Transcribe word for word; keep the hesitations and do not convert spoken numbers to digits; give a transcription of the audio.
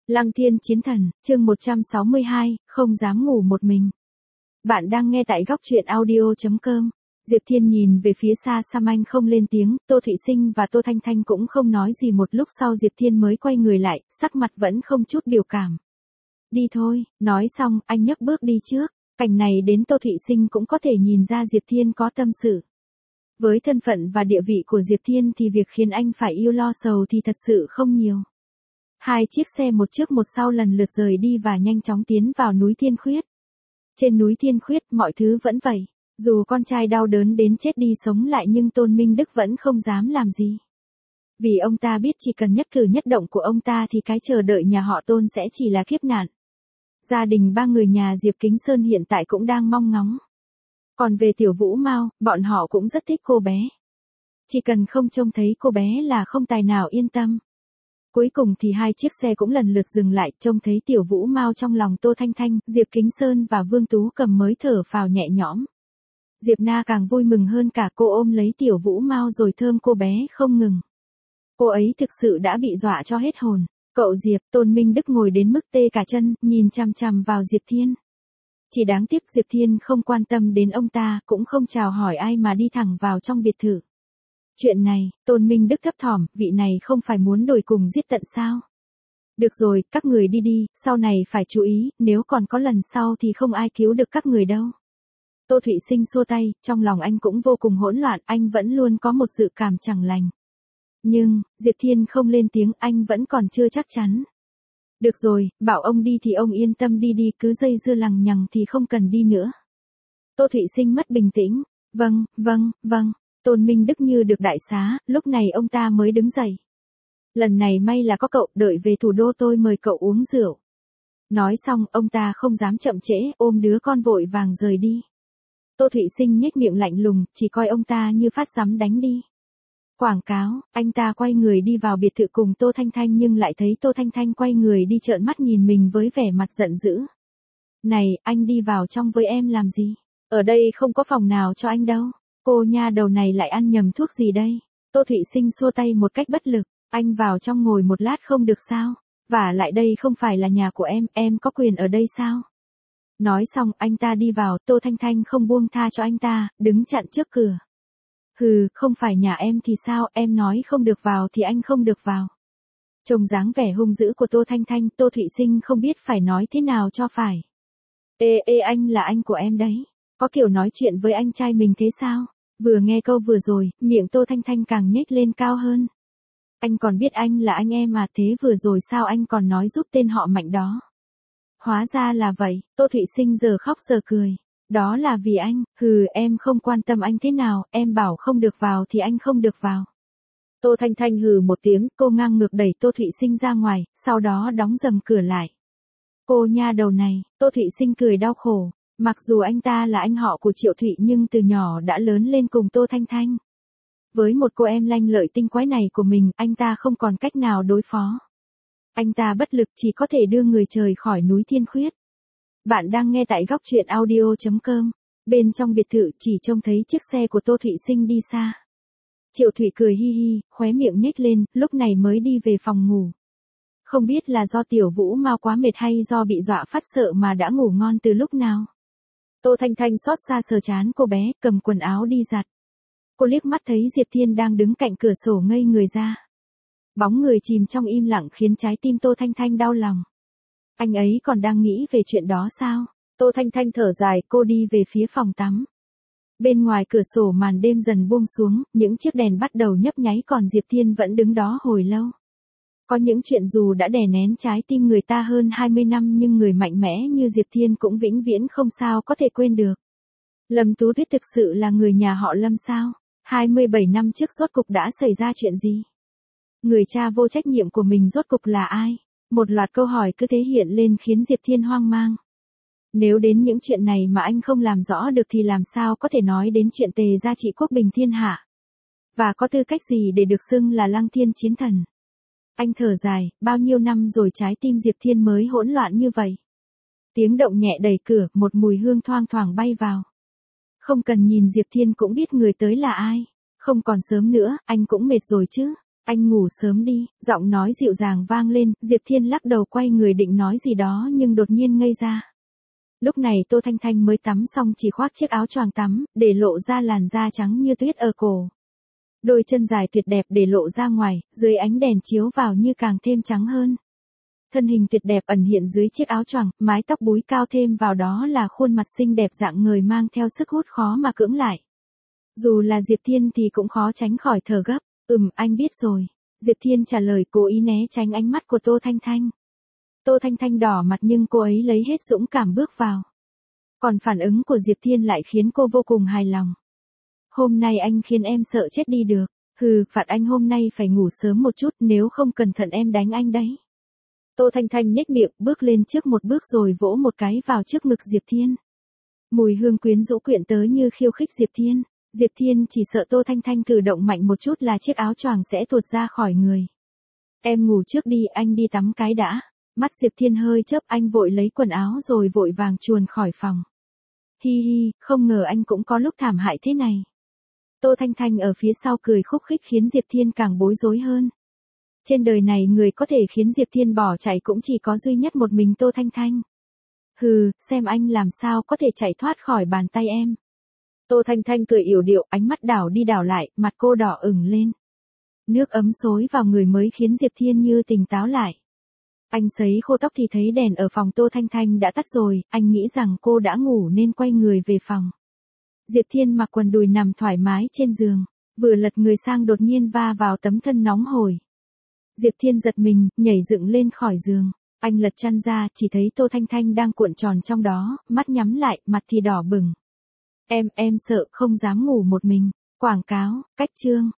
Lăng Thiên Chiến Thần, chương một trăm sáu mươi hai, không dám ngủ một mình. Bạn đang nghe tại góc truyện audio chấm com. Diệp Thiên nhìn về phía xa xăm anh không lên tiếng, Tô Thụy Sinh và Tô Thanh Thanh cũng không nói gì, một lúc sau Diệp Thiên mới quay người lại, sắc mặt vẫn không chút biểu cảm. Đi thôi, nói xong, anh nhấc bước đi trước, cảnh này đến Tô Thụy Sinh cũng có thể nhìn ra Diệp Thiên có tâm sự. Với thân phận và địa vị của Diệp Thiên thì việc khiến anh phải yêu lo sầu thì thật sự không nhiều. Hai chiếc xe một trước một sau lần lượt rời đi và nhanh chóng tiến vào núi Thiên Khuyết. Trên núi Thiên Khuyết mọi thứ vẫn vậy, dù con trai đau đớn đến chết đi sống lại nhưng Tôn Minh Đức vẫn không dám làm gì. Vì ông ta biết chỉ cần nhất cử nhất động của ông ta thì cái chờ đợi nhà họ Tôn sẽ chỉ là kiếp nạn. Gia đình ba người nhà Diệp Kính Sơn hiện tại cũng đang mong ngóng. Còn về Tiểu Vũ Mao, bọn họ cũng rất thích cô bé. Chỉ cần không trông thấy cô bé là không tài nào yên tâm. Cuối cùng thì hai chiếc xe cũng lần lượt dừng lại, trông thấy Tiểu Vũ Mao trong lòng Tô Thanh Thanh, Diệp Kính Sơn và Vương Tú Cầm mới thở phào nhẹ nhõm. Diệp Na càng vui mừng hơn cả, cô ôm lấy Tiểu Vũ Mao rồi thơm cô bé không ngừng. Cô ấy thực sự đã bị dọa cho hết hồn. Cậu Diệp, Tôn Minh Đức ngồi đến mức tê cả chân, nhìn chằm chằm vào Diệp Thiên. Chỉ đáng tiếc Diệp Thiên không quan tâm đến ông ta, cũng không chào hỏi ai mà đi thẳng vào trong biệt thự. Chuyện này, Tôn Minh Đức thấp thỏm, vị này không phải muốn đuổi cùng giết tận sao? Được rồi, các người đi đi, sau này phải chú ý, nếu còn có lần sau thì không ai cứu được các người đâu. Tô Thụy Sinh xua tay, trong lòng anh cũng vô cùng hỗn loạn, anh vẫn luôn có một dự cảm chẳng lành. Nhưng, Diệp Thiên không lên tiếng, anh vẫn còn chưa chắc chắn. Được rồi, bảo ông đi thì ông yên tâm đi đi, cứ dây dưa lằng nhằng thì không cần đi nữa. Tô Thụy Sinh mất bình tĩnh. Vâng, vâng, vâng. Tôn Minh Đức như được đại xá, lúc này ông ta mới đứng dậy. Lần này may là có cậu, đợi về thủ đô tôi mời cậu uống rượu. Nói xong, ông ta không dám chậm trễ, ôm đứa con vội vàng rời đi. Tô Thụy Sinh nhếch miệng lạnh lùng, chỉ coi ông ta như phát sắm đánh đi. Quảng cáo, anh ta quay người đi vào biệt thự cùng Tô Thanh Thanh nhưng lại thấy Tô Thanh Thanh quay người đi trợn mắt nhìn mình với vẻ mặt giận dữ. Này, anh đi vào trong với em làm gì? Ở đây không có phòng nào cho anh đâu. Cô nha đầu này lại ăn nhầm thuốc gì đây? Tô Thụy Sinh xua tay một cách bất lực. Anh vào trong ngồi một lát không được sao? Và lại đây không phải là nhà của em, em có quyền ở đây sao? Nói xong anh ta đi vào, Tô Thanh Thanh không buông tha cho anh ta, đứng chặn trước cửa. Hừ, không phải nhà em thì sao, em nói không được vào thì anh không được vào. Trông dáng vẻ hung dữ của Tô Thanh Thanh, Tô Thụy Sinh không biết phải nói thế nào cho phải. Ê ê, anh là anh của em đấy. Có kiểu nói chuyện với anh trai mình thế sao? Vừa nghe câu vừa rồi, miệng Tô Thanh Thanh càng nhếch lên cao hơn. Anh còn biết anh là anh em à, thế vừa rồi sao anh còn nói giúp tên họ Mạnh đó? Hóa ra là vậy, Tô Thụy Sinh giờ khóc giờ cười. Đó là vì anh, hừ, em không quan tâm anh thế nào, em bảo không được vào thì anh không được vào. Tô Thanh Thanh hừ một tiếng, cô ngang ngược đẩy Tô Thụy Sinh ra ngoài, sau đó đóng rầm cửa lại. Cô nha đầu này, Tô Thụy Sinh cười đau khổ. Mặc dù anh ta là anh họ của Triệu Thụy nhưng từ nhỏ đã lớn lên cùng Tô Thanh Thanh. Với một cô em lanh lợi tinh quái này của mình, anh ta không còn cách nào đối phó. Anh ta bất lực chỉ có thể đưa người trời khỏi núi Thiên Khuyết. Bạn đang nghe tại góc truyện audio chấm com. Bên trong biệt thự chỉ trông thấy chiếc xe của Tô Thụy Sinh đi xa. Triệu Thụy cười hi hi, khóe miệng nhếch lên, lúc này mới đi về phòng ngủ. Không biết là do Tiểu Vũ Mao quá mệt hay do bị dọa phát sợ mà đã ngủ ngon từ lúc nào. Tô Thanh Thanh xót xa sờ chán cô bé, cầm quần áo đi giặt. Cô liếc mắt thấy Diệp Thiên đang đứng cạnh cửa sổ ngây người ra. Bóng người chìm trong im lặng khiến trái tim Tô Thanh Thanh đau lòng. Anh ấy còn đang nghĩ về chuyện đó sao? Tô Thanh Thanh thở dài, cô đi về phía phòng tắm. Bên ngoài cửa sổ màn đêm dần buông xuống, những chiếc đèn bắt đầu nhấp nháy còn Diệp Thiên vẫn đứng đó hồi lâu. Có những chuyện dù đã đè nén trái tim người ta hơn hai mươi năm nhưng người mạnh mẽ như Diệp Thiên cũng vĩnh viễn không sao có thể quên được. Lâm Tú Tuyết thực sự là người nhà họ Lâm sao? hai mươi bảy năm trước rốt cục đã xảy ra chuyện gì? Người cha vô trách nhiệm của mình rốt cục là ai? Một loạt câu hỏi cứ thế hiện lên khiến Diệp Thiên hoang mang. Nếu đến những chuyện này mà anh không làm rõ được thì làm sao có thể nói đến chuyện Tề gia trị quốc bình thiên hạ? Và có tư cách gì để được xưng là Lăng Thiên Chiến Thần? Anh thở dài, bao nhiêu năm rồi trái tim Diệp Thiên mới hỗn loạn như vậy. Tiếng động nhẹ đẩy cửa, một mùi hương thoang thoảng bay vào. Không cần nhìn Diệp Thiên cũng biết người tới là ai. Không còn sớm nữa, anh cũng mệt rồi chứ. Anh ngủ sớm đi, giọng nói dịu dàng vang lên, Diệp Thiên lắc đầu quay người định nói gì đó nhưng đột nhiên ngây ra. Lúc này Tô Thanh Thanh mới tắm xong chỉ khoác chiếc áo choàng tắm, để lộ ra làn da trắng như tuyết ở cổ. Đôi chân dài tuyệt đẹp để lộ ra ngoài, dưới ánh đèn chiếu vào như càng thêm trắng hơn. Thân hình tuyệt đẹp ẩn hiện dưới chiếc áo choàng, mái tóc búi cao thêm vào đó là khuôn mặt xinh đẹp dạng người mang theo sức hút khó mà cưỡng lại. Dù là Diệp Thiên thì cũng khó tránh khỏi thở gấp. Ừm, anh biết rồi. Diệp Thiên trả lời cố ý né tránh ánh mắt của Tô Thanh Thanh. Tô Thanh Thanh đỏ mặt nhưng cô ấy lấy hết dũng cảm bước vào. Còn phản ứng của Diệp Thiên lại khiến cô vô cùng hài lòng. Hôm nay anh khiến em sợ chết đi được. Hừ, phạt anh hôm nay phải ngủ sớm một chút, nếu không cẩn thận em đánh anh đấy. Tô Thanh Thanh nhếch miệng, bước lên trước một bước rồi vỗ một cái vào trước ngực Diệp Thiên. Mùi hương quyến rũ quyện tới như khiêu khích Diệp Thiên. Diệp Thiên chỉ sợ Tô Thanh Thanh cử động mạnh một chút là chiếc áo choàng sẽ tuột ra khỏi người. Em ngủ trước đi, anh đi tắm cái đã. Mắt Diệp Thiên hơi chớp, anh vội lấy quần áo rồi vội vàng chuồn khỏi phòng. Hi hi, không ngờ anh cũng có lúc thảm hại thế này. Tô Thanh Thanh ở phía sau cười khúc khích khiến Diệp Thiên càng bối rối hơn. Trên đời này người có thể khiến Diệp Thiên bỏ chạy cũng chỉ có duy nhất một mình Tô Thanh Thanh. Hừ, xem anh làm sao có thể chạy thoát khỏi bàn tay em. Tô Thanh Thanh cười yểu điệu, ánh mắt đảo đi đảo lại, mặt cô đỏ ửng lên. Nước ấm xối vào người mới khiến Diệp Thiên như tỉnh táo lại. Anh sấy khô tóc thì thấy đèn ở phòng Tô Thanh Thanh đã tắt rồi, anh nghĩ rằng cô đã ngủ nên quay người về phòng. Diệp Thiên mặc quần đùi nằm thoải mái trên giường, vừa lật người sang đột nhiên va vào tấm thân nóng hổi. Diệp Thiên giật mình, nhảy dựng lên khỏi giường. Anh lật chăn ra, chỉ thấy Tô Thanh Thanh đang cuộn tròn trong đó, mắt nhắm lại, mặt thì đỏ bừng. Em, em sợ, không dám ngủ một mình. Quảng cáo, cách chương.